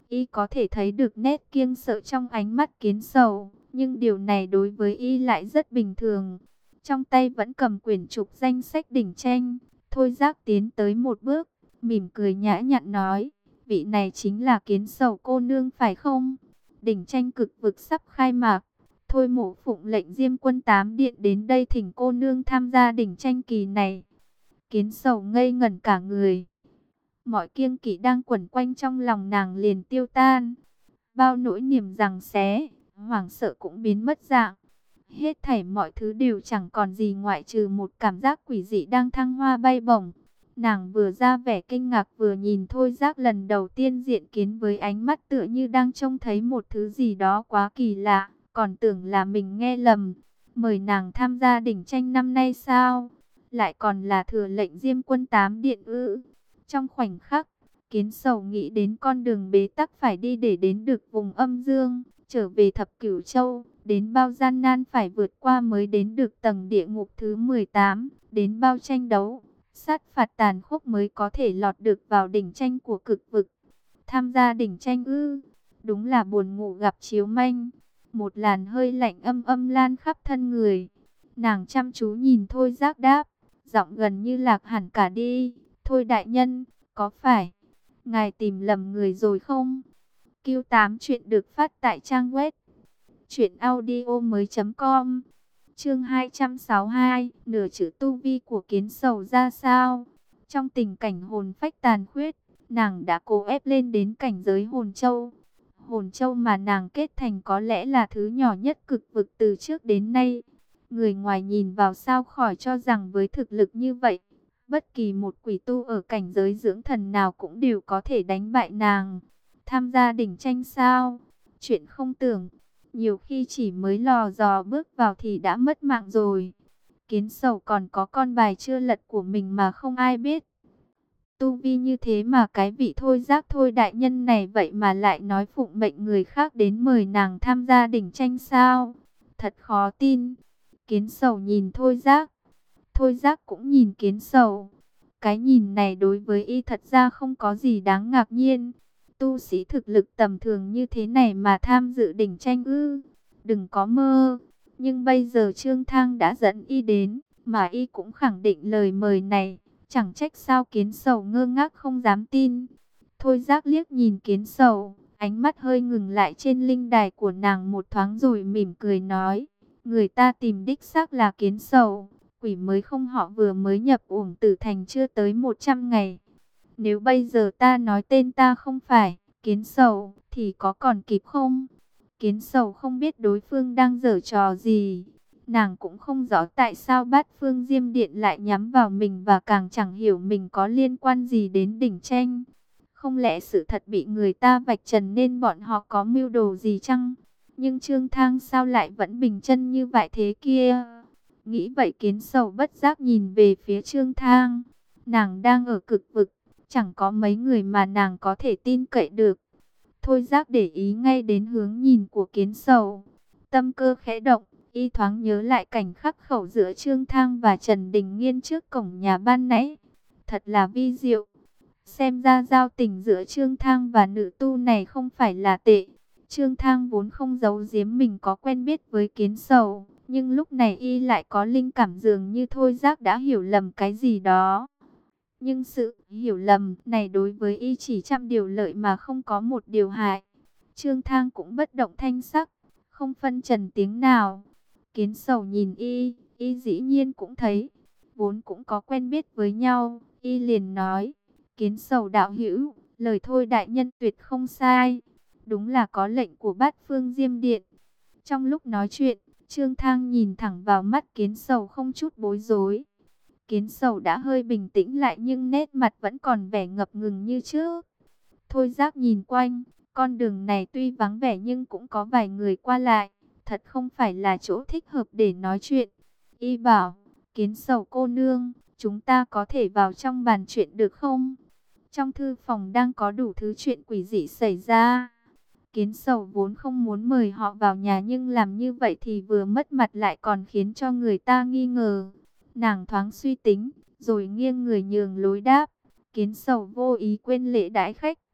Y có thể thấy được nét kiêng sợ trong ánh mắt Kiến Sầu, nhưng điều này đối với Y lại rất bình thường. Trong tay vẫn cầm quyển trục danh sách đỉnh tranh, Thôi Giác tiến tới một bước, mỉm cười nhã nhặn nói, vị này chính là Kiến Sầu cô nương phải không? Đỉnh tranh cực vực sắp khai mạc, Thôi Mộ phụng lệnh Diêm Quân 8 điện đến đây thỉnh cô nương tham gia đỉnh tranh kỳ này. Kiến Sầu ngây ngẩn cả người. Mọi kiêng kỵ đang quẩn quanh trong lòng nàng liền tiêu tan. Bao nỗi niềm giằng xé, hoảng sợ cũng biến mất dạng. Hết thảy mọi thứ đều chẳng còn gì ngoại trừ một cảm giác quỷ dị đang thăng hoa bay bổng. Nàng vừa ra vẻ kinh ngạc vừa nhìn Thôi Giác lần đầu tiên diện kiến với ánh mắt tựa như đang trông thấy một thứ gì đó quá kỳ lạ, còn tưởng là mình nghe lầm. Mời nàng tham gia đỉnh tranh năm nay sao? Lại còn là thừa lệnh Diêm Quân 8 điện ư? Trong khoảnh khắc, Kiến Sầu nghĩ đến con đường bế tắc phải đi để đến được vùng âm dương, trở về Thập Cửu Châu, đến bao gian nan phải vượt qua mới đến được tầng địa ngục thứ 18, đến bao tranh đấu, sát phạt tàn khốc mới có thể lọt được vào đỉnh tranh của cực vực. Tham gia đỉnh tranh ư? Đúng là buồn ngủ gặp chiếu manh. Một làn hơi lạnh âm âm lan khắp thân người. Nàng chăm chú nhìn Thôi Giác đáp, giọng gần như lạc hẳn cả đi. Thôi đại nhân, có phải ngài tìm lầm người rồi không? Q8 chuyện được phát tại trang web truyệnaudiomoi.com. Chương 262, nửa chữ tu vi của Kiến Sầu ra sao? Trong tình cảnh hồn phách tàn khuyết, nàng đã cố ép lên đến cảnh giới hồn châu. Hồn châu mà nàng kết thành có lẽ là thứ nhỏ nhất cực vực từ trước đến nay. Người ngoài nhìn vào sao khỏi cho rằng với thực lực như vậy, bất kỳ một quỷ tu ở cảnh giới dưỡng thần nào cũng đều có thể đánh bại nàng. Tham gia đỉnh tranh sao? Chuyện không tưởng, nhiều khi chỉ mới lò dò bước vào thì đã mất mạng rồi. Kiến Sầu còn có con bài chưa lật của mình mà không ai biết. Tu vi như thế mà cái vị Thôi Giác Thôi đại nhân này vậy mà lại nói phụng mệnh người khác đến mời nàng tham gia đỉnh tranh sao? Thật khó tin. Kiến Sầu nhìn Thôi Giác, Thôi Giác cũng nhìn Kiến Sầu. Cái nhìn này đối với y thật ra không có gì đáng ngạc nhiên. Tu sĩ thực lực tầm thường như thế này mà tham dự đỉnh tranh ư? Đừng có mơ. Nhưng bây giờ Trương Thang đã dẫn y đến, mà y cũng khẳng định lời mời này. Chẳng trách sao Kiến Sầu ngơ ngác không dám tin. Thôi Giác liếc nhìn Kiến Sầu, ánh mắt hơi ngừng lại trên linh đài của nàng một thoáng rồi mỉm cười nói, người ta tìm đích xác là Kiến Sầu. Quỷ mới không họ vừa mới nhập uổng tử thành chưa tới 100 ngày. Nếu bây giờ ta nói tên ta không phải Kiến Sầu thì có còn kịp không? Kiến Sầu không biết đối phương đang giở trò gì. Nàng cũng không rõ tại sao Bát Phương Diêm Điện lại nhắm vào mình và càng chẳng hiểu mình có liên quan gì đến đỉnh tranh. Không lẽ sự thật bị người ta vạch trần nên bọn họ có mưu đồ gì chăng? Nhưng Trương Thang sao lại vẫn bình chân như vậy thế kia? Nghĩ vậy Kiến Sầu bất giác nhìn về phía Trương Thang. Nàng đang ở cực vực, chẳng có mấy người mà nàng có thể tin cậy được. Thôi Giác để ý ngay đến hướng nhìn của Kiến Sầu. Tâm cơ khẽ động, y thoáng nhớ lại cảnh khắc khẩu giữa Trương Thang và Trần Đình Nghiên trước cổng nhà ban nãy. Thật là vi diệu. Xem ra giao tình giữa Trương Thang và nữ tu này không phải là tệ. Trương Thang vốn không giấu giếm mình có quen biết với Kiến Sầu, nhưng lúc này y lại có linh cảm dường như Thôi Giác đã hiểu lầm cái gì đó. Nhưng sự hiểu lầm này đối với y chỉ trăm điều lợi mà không có một điều hại. Trương Thang cũng bất động thanh sắc, không phân trần tiếng nào. Kiến Sầu nhìn y dĩ nhiên cũng thấy, vốn cũng có quen biết với nhau, y liền nói, Kiến Sầu đạo hữu, lời Thôi đại nhân tuyệt không sai, đúng là có lệnh của Bát Phương Diêm Điện. Trong lúc nói chuyện, Trương Thang nhìn thẳng vào mắt Kiến Sầu không chút bối rối. Kiến Sầu đã hơi bình tĩnh lại nhưng nét mặt vẫn còn vẻ ngập ngừng như trước. Thôi Giác nhìn quanh, con đường này tuy vắng vẻ nhưng cũng có vài người qua lại, thật không phải là chỗ thích hợp để nói chuyện. Y bảo, Kiến Sầu cô nương, chúng ta có thể vào trong bàn chuyện được không? Trong thư phòng đang có đủ thứ chuyện quỷ dị xảy ra. Kiến Sầu vốn không muốn mời họ vào nhà nhưng làm như vậy thì vừa mất mặt lại còn khiến cho người ta nghi ngờ. Nàng thoáng suy tính, rồi nghiêng người nhường lối đáp. Kiến Sầu vô ý quên lễ đãi khách.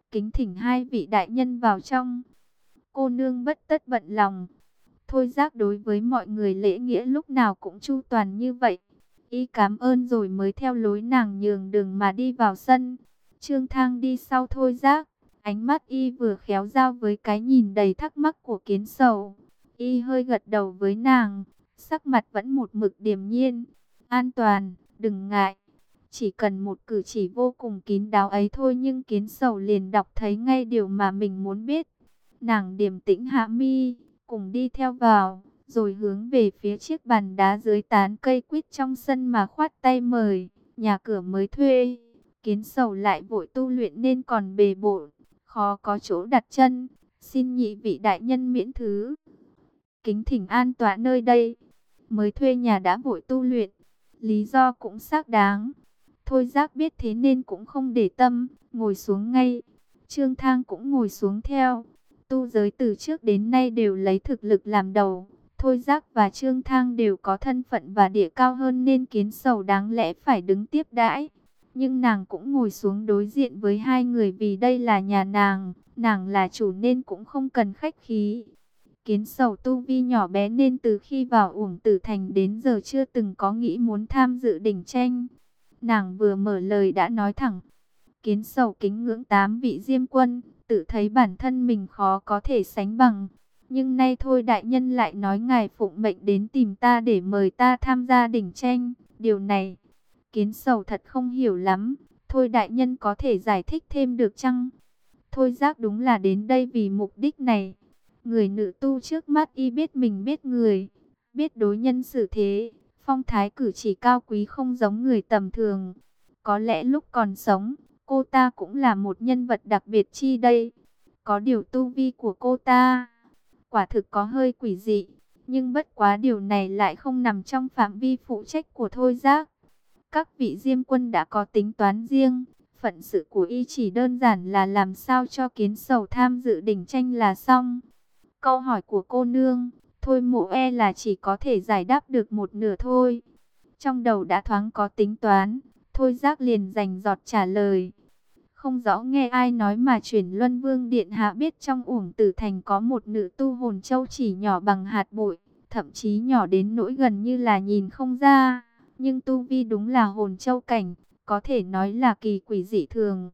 kính thỉnh hai vị đại nhân vào trong. Cô nương bất tất bận lòng. Thôi Giác đối với mọi người lễ nghĩa lúc nào cũng chu toàn như vậy. Y cảm ơn rồi mới theo lối nàng nhường đường mà đi vào sân. Trương Thang đi sau Thôi Giác. Ánh mắt Y vừa khéo giao với cái nhìn đầy thắc mắc của Kiến Sầu. Y hơi gật đầu với nàng. Sắc mặt vẫn một mực điềm nhiên. An toàn, đừng ngại. Chỉ cần một cử chỉ vô cùng kín đáo ấy thôi, nhưng Kiến Sầu liền đọc thấy ngay điều mà mình muốn biết. Nàng điềm tĩnh hạ mi, cùng đi theo vào, rồi hướng về phía chiếc bàn đá dưới tán cây quýt trong sân mà khoát tay mời. Nhà cửa mới thuê, Kiến Sầu lại vội tu luyện nên còn bề bộn, khó có chỗ đặt chân. Xin nhị vị đại nhân miễn thứ. Kính thỉnh an tọa nơi đây. Mới thuê nhà đã vội tu luyện, lý do cũng xác đáng. Thôi Giác biết thế nên cũng không để tâm, ngồi xuống ngay. Trương Thang cũng ngồi xuống theo. Tu giới từ trước đến nay đều lấy thực lực làm đầu. Thôi Giác và Trương Thang đều có thân phận và địa cao hơn nên Kiến Sầu đáng lẽ phải đứng tiếp đãi. Nhưng nàng cũng ngồi xuống đối diện với hai người vì đây là nhà nàng là chủ nên cũng không cần khách khí. Kiến Sầu tu vi nhỏ bé nên từ khi vào Uổng Tử Thành đến giờ chưa từng có nghĩ muốn tham dự đỉnh tranh. Nàng vừa mở lời đã nói thẳng. Kiến Sầu kính ngưỡng 8 vị Diêm Quân, tự thấy bản thân mình khó có thể sánh bằng. Nhưng nay Thôi đại nhân lại nói ngài phụng mệnh đến tìm ta để mời ta tham gia đỉnh tranh. Điều này, Kiến Sầu thật không hiểu lắm. Thôi đại nhân có thể giải thích thêm được chăng? Thôi Giác đúng là đến đây vì mục đích này. Người nữ tu trước mắt y biết mình biết người, biết đối nhân xử thế, phong thái cử chỉ cao quý không giống người tầm thường. Có lẽ lúc còn sống, cô ta cũng là một nhân vật đặc biệt chi đây. Có điều tu vi của cô ta, quả thực có hơi quỷ dị. Nhưng bất quá điều này lại không nằm trong phạm vi phụ trách của Thôi Giác. Các vị Diêm Quân đã có tính toán riêng. Phận sự của y chỉ đơn giản là làm sao cho Kiến Sầu tham dự đỉnh tranh là xong. Câu hỏi của cô nương, Thôi Mộ e là chỉ có thể giải đáp được một nửa thôi. Trong đầu đã thoáng có tính toán, Thôi Giác liền rành rọt trả lời. Không rõ nghe ai nói mà chuyển Luân Vương Điện Hạ biết trong Uổng Tử Thành có một nữ tu hồn châu chỉ nhỏ bằng hạt bụi, thậm chí nhỏ đến nỗi gần như là nhìn không ra. Nhưng tu vi đúng là hồn châu cảnh, có thể nói là kỳ quỷ dị thường.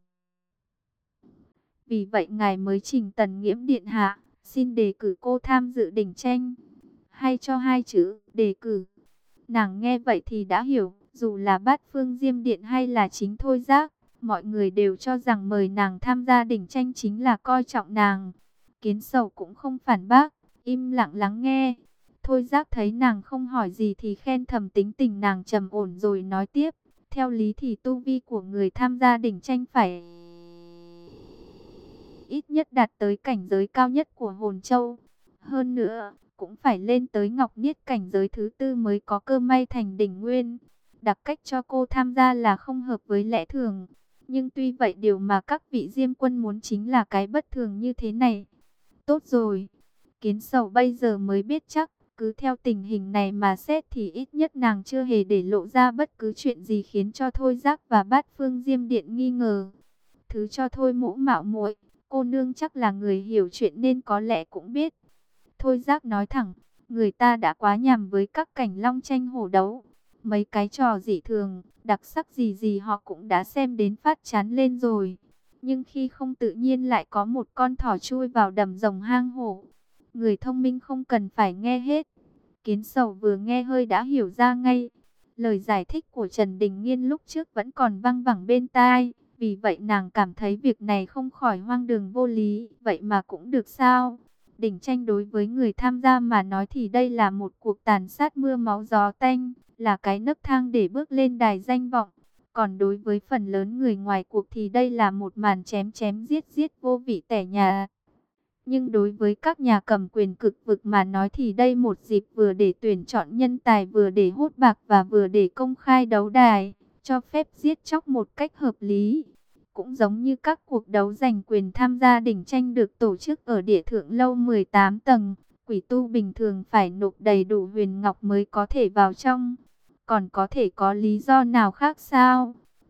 Vì vậy ngài mới trình Tần Nghiễm Điện Hạ, xin đề cử cô tham dự đỉnh tranh. Hay cho hai chữ, đề cử. Nàng nghe vậy thì đã hiểu, dù là Bát Phương Diêm Điện hay là chính Thôi Giác, mọi người đều cho rằng mời nàng tham gia đỉnh tranh chính là coi trọng nàng. Kiến Sầu cũng không phản bác, im lặng lắng nghe. Thôi Giác thấy nàng không hỏi gì thì khen thầm tính tình nàng trầm ổn rồi nói tiếp. Theo lý thì tu vi của người tham gia đỉnh tranh phải ít nhất đạt tới cảnh giới cao nhất của hồn châu. Hơn nữa, cũng phải lên tới ngọc niết cảnh giới thứ tư mới có cơ may thành đỉnh nguyên. Đặc cách cho cô tham gia là không hợp với lẽ thường. Nhưng tuy vậy điều mà các vị Diêm Quân muốn chính là cái bất thường như thế này. Tốt rồi, Kiến Sầu bây giờ mới biết chắc. Cứ theo tình hình này mà xét thì ít nhất nàng chưa hề để lộ ra bất cứ chuyện gì khiến cho Thôi Giác và Bát Phương Diêm Điện nghi ngờ. Thứ cho Thôi Mỗ mạo muội, cô nương chắc là người hiểu chuyện nên có lẽ cũng biết. Thôi Giác nói thẳng, người ta đã quá nhàm với các cảnh long tranh hổ đấu. Mấy cái trò dị thường, đặc sắc gì gì họ cũng đã xem đến phát chán lên rồi. Nhưng khi không tự nhiên lại có một con thỏ chui vào đầm rồng hang hổ. Người thông minh không cần phải nghe hết. Kiến Sầu vừa nghe hơi đã hiểu ra ngay. Lời giải thích của Trần Đình Nghiên lúc trước vẫn còn văng vẳng bên tai. Vì vậy nàng cảm thấy việc này không khỏi hoang đường vô lý. Vậy mà cũng được sao? Đỉnh tranh đối với người tham gia mà nói thì đây là một cuộc tàn sát mưa máu gió tanh. Là cái nấc thang để bước lên đài danh vọng. Còn đối với phần lớn người ngoài cuộc thì đây là một màn chém chém giết giết vô vị tẻ nhà. Nhưng đối với các nhà cầm quyền cực vực mà nói thì đây một dịp vừa để tuyển chọn nhân tài, vừa để hốt bạc và vừa để công khai đấu đài, cho phép giết chóc một cách hợp lý. Cũng giống như các cuộc đấu giành quyền tham gia đỉnh tranh được tổ chức ở địa thượng lâu 18 tầng, quỷ tu bình thường phải nộp đầy đủ huyền ngọc mới có thể vào trong. Còn có thể có lý do nào khác sao?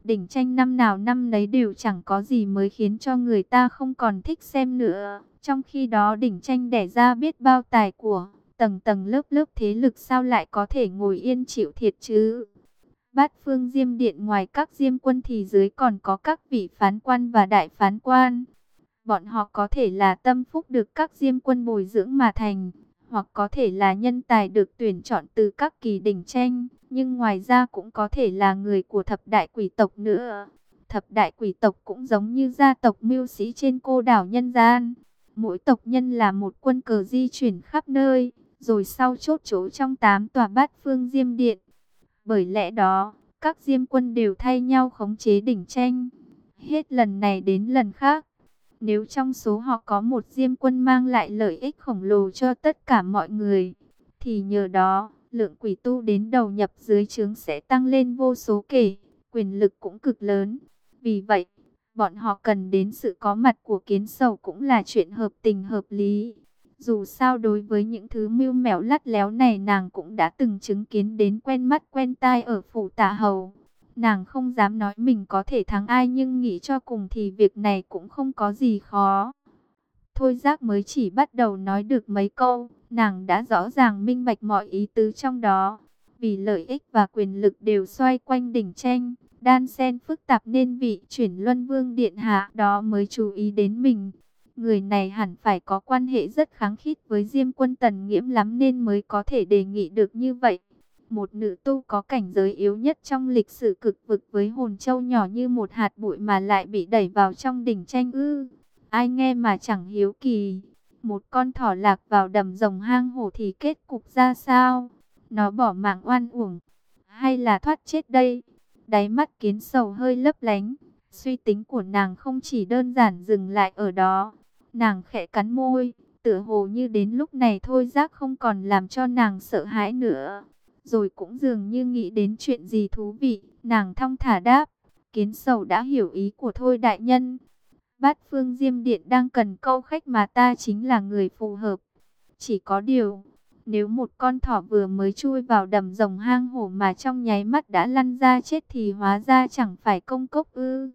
Đỉnh tranh năm nào năm nấy đều chẳng có gì mới khiến cho người ta không còn thích xem nữa. Trong khi đó đỉnh tranh đẻ ra biết bao tài của, tầng tầng lớp lớp thế lực sao lại có thể ngồi yên chịu thiệt chứ. Bát phương Diêm Điện ngoài các Diêm quân thì dưới còn có các vị phán quan và đại phán quan. Bọn họ có thể là tâm phúc được các Diêm quân bồi dưỡng mà thành, hoặc có thể là nhân tài được tuyển chọn từ các kỳ đỉnh tranh, nhưng ngoài ra cũng có thể là người của thập đại quỷ tộc nữa. Thập đại quỷ tộc cũng giống như gia tộc mưu sĩ trên cô đảo nhân gian. Mỗi tộc nhân là một quân cờ di chuyển khắp nơi, rồi sau chốt chỗ trong 8 tòa bát phương Diêm Điện. Bởi lẽ đó, các Diêm quân đều thay nhau khống chế đỉnh tranh, hết lần này đến lần khác. Nếu trong số họ có một Diêm quân mang lại lợi ích khổng lồ cho tất cả mọi người, thì nhờ đó, lượng quỷ tu đến đầu nhập dưới trướng sẽ tăng lên vô số kể, quyền lực cũng cực lớn. Vì vậy, bọn họ cần đến sự có mặt của Kiến Sầu cũng là chuyện hợp tình hợp lý. Dù sao đối với những thứ mưu mẹo lắt léo này nàng cũng đã từng chứng kiến đến quen mắt quen tai ở phủ Tả Hầu. Nàng không dám nói mình có thể thắng ai, nhưng nghĩ cho cùng thì việc này cũng không có gì khó. Thôi Giác mới chỉ bắt đầu nói được mấy câu, nàng đã rõ ràng minh bạch mọi ý tứ trong đó. Vì lợi ích và quyền lực đều xoay quanh đỉnh tranh, đan xen phức tạp nên vị chuyển luân vương điện hạ đó mới chú ý đến mình. Người này hẳn phải có quan hệ rất khăng khít với Diêm quân Tần Nghiễm lắm nên mới có thể đề nghị được như vậy. Một nữ tu có cảnh giới yếu nhất trong lịch sử cực vực với hồn châu nhỏ như một hạt bụi mà lại bị đẩy vào trong đỉnh tranh ư. Ai nghe mà chẳng hiếu kỳ. Một con thỏ lạc vào đầm rồng hang hổ thì kết cục ra sao? Nó bỏ mạng oan uổng hay là thoát chết đây? Đáy mắt Kiến Sầu hơi lấp lánh. Suy tính của nàng không chỉ đơn giản dừng lại ở đó. Nàng khẽ cắn môi, tựa hồ như đến lúc này Thôi Giác không còn làm cho nàng sợ hãi nữa. Rồi cũng dường như nghĩ đến chuyện gì thú vị, nàng thong thả đáp: Kiến Sầu đã hiểu ý của Thôi đại nhân. Bát phương Diêm Điện đang cần câu khách mà ta chính là người phù hợp. Chỉ có điều, nếu một con thỏ vừa mới chui vào đầm rồng hang hổ mà trong nháy mắt đã lăn ra chết thì hóa ra chẳng phải công cốc ư?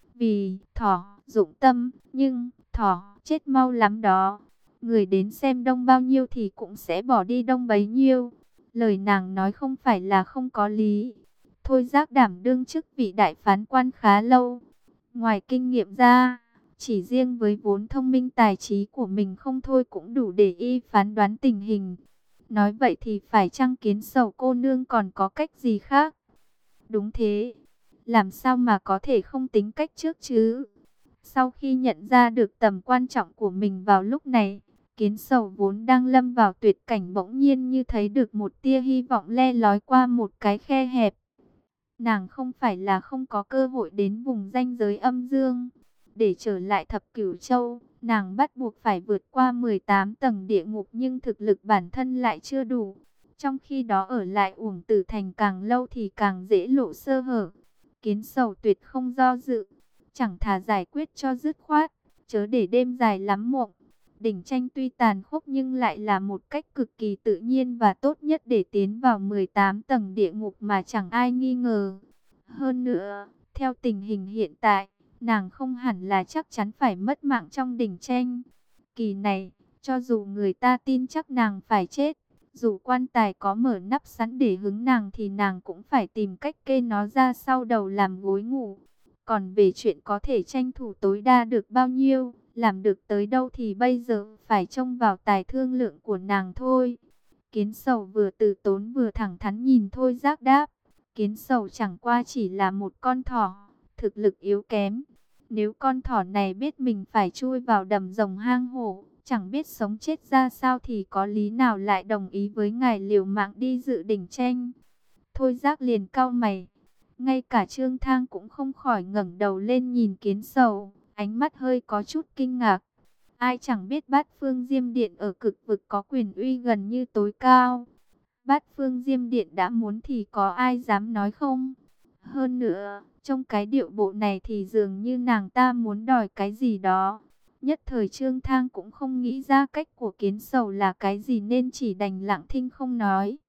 Vì thỏ dụng tâm, nhưng thỏ chết mau lắm đó. Người đến xem đông bao nhiêu thì cũng sẽ bỏ đi đông bấy nhiêu. Lời nàng nói không phải là không có lý. Thôi Giác đảm đương chức vị đại phán quan khá lâu. Ngoài kinh nghiệm ra, chỉ riêng với vốn thông minh tài trí của mình không thôi cũng đủ để y phán đoán tình hình. Nói vậy thì phải chăng Kiến Sầu cô nương còn có cách gì khác? Đúng thế, làm sao mà có thể không tính cách trước chứ? Sau khi nhận ra được tầm quan trọng của mình vào lúc này, Kiến Sầu vốn đang lâm vào tuyệt cảnh bỗng nhiên như thấy được một tia hy vọng le lói qua một cái khe hẹp. Nàng không phải là không có cơ hội đến vùng ranh giới âm dương. Để trở lại Thập Cửu Châu, nàng bắt buộc phải vượt qua 18 tầng địa ngục nhưng thực lực bản thân lại chưa đủ. Trong khi đó ở lại Uổng Tử Thành càng lâu thì càng dễ lộ sơ hở. Kiến Sầu tuyệt không do dự, chẳng thà giải quyết cho dứt khoát, chớ để đêm dài lắm mộng. Đỉnh tranh tuy tàn khốc nhưng lại là một cách cực kỳ tự nhiên và tốt nhất để tiến vào 18 tầng địa ngục mà chẳng ai nghi ngờ. Hơn nữa, theo tình hình hiện tại, nàng không hẳn là chắc chắn phải mất mạng trong đỉnh tranh. Kỳ này, cho dù người ta tin chắc nàng phải chết, dù quan tài có mở nắp sẵn để hứng nàng thì nàng cũng phải tìm cách kê nó ra sau đầu làm gối ngủ. Còn về chuyện có thể tranh thủ tối đa được bao nhiêu, làm được tới đâu thì bây giờ phải trông vào tài thương lượng của nàng thôi. Kiến Sầu vừa từ tốn vừa thẳng thắn nhìn Thôi Giác đáp: Kiến Sầu chẳng qua chỉ là một con thỏ, thực lực yếu kém. Nếu con thỏ này biết mình phải chui vào đầm rồng hang hổ, chẳng biết sống chết ra sao thì có lý nào lại đồng ý với ngài liều mạng đi dự đỉnh tranh? Thôi Giác liền cau mày. Ngay cả Trương Thang cũng không khỏi ngẩng đầu lên nhìn Kiến Sầu, ánh mắt hơi có chút kinh ngạc. Ai chẳng biết Bát Phương Diêm Điện ở cực vực có quyền uy gần như tối cao. Bát Phương Diêm Điện đã muốn thì có ai dám nói không? Hơn nữa, trong cái điệu bộ này thì dường như nàng ta muốn đòi cái gì đó. Nhất thời Trương Thang cũng không nghĩ ra cách của Kiến Sầu là cái gì nên chỉ đành lặng thinh không nói.